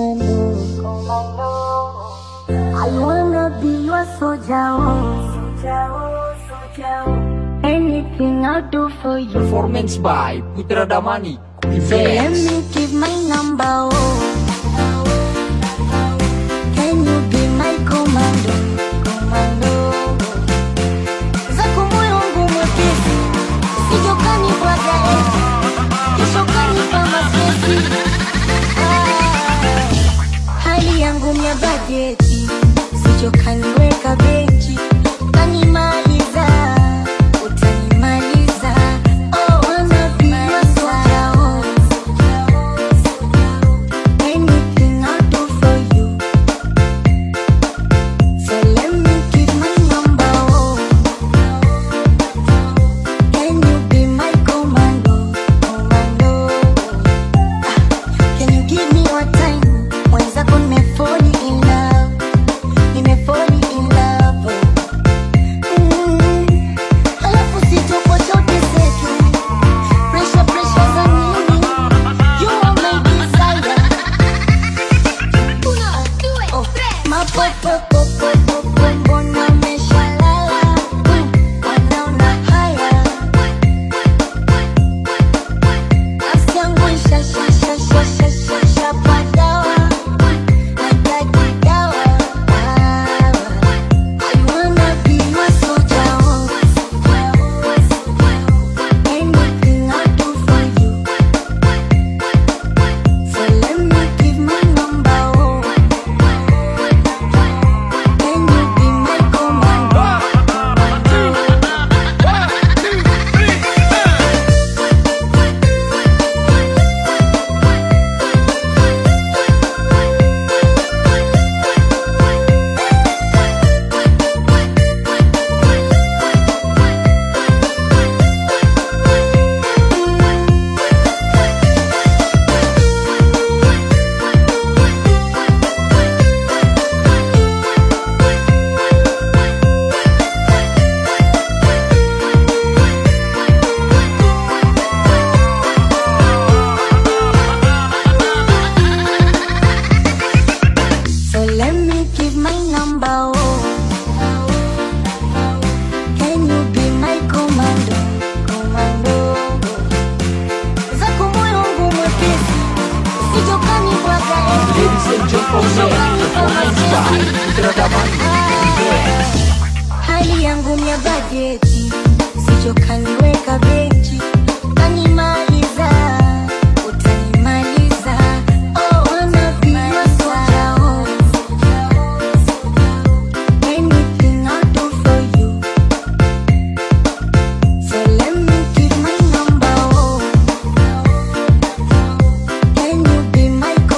commando. I wanna be your soldier, soldier. Anything I'll do for you. Performance by Putra Damani. So let me give my number, Can you be my commando, commando? Zako moyo wangu mwepesi, sije ukanibwaga eti, kesho ukanipa masesi. Hali yangu mya bajeti, sije ukaniweka benchi, utanimaliza, utanimaliza. Oh, wanna be your soldier, anything I'll do for you. So let me give my number, Can you be my commando, commando? Can you give me your time? Mwenzako nimefall in love, nimefall in love. Halafu sitokocha uteseke, pressure za nini? You are my desire. Oh, mapopo mbona umeshalala? Wanaona haya, nafsi yangu ishapadawa, nataka dawa. I wanna be your soldier, anything I'll do for you. So let me give my number, Can you be my commando, So let me give my number, Can you be my commando, commando? Zako moyo wangu mwepesi, usije ukanibwaga eti, Ladies and gentlemen, performance by Putra Damani. hali yangu mya bajeti, usije ukaniweka benchi, utanimaliza.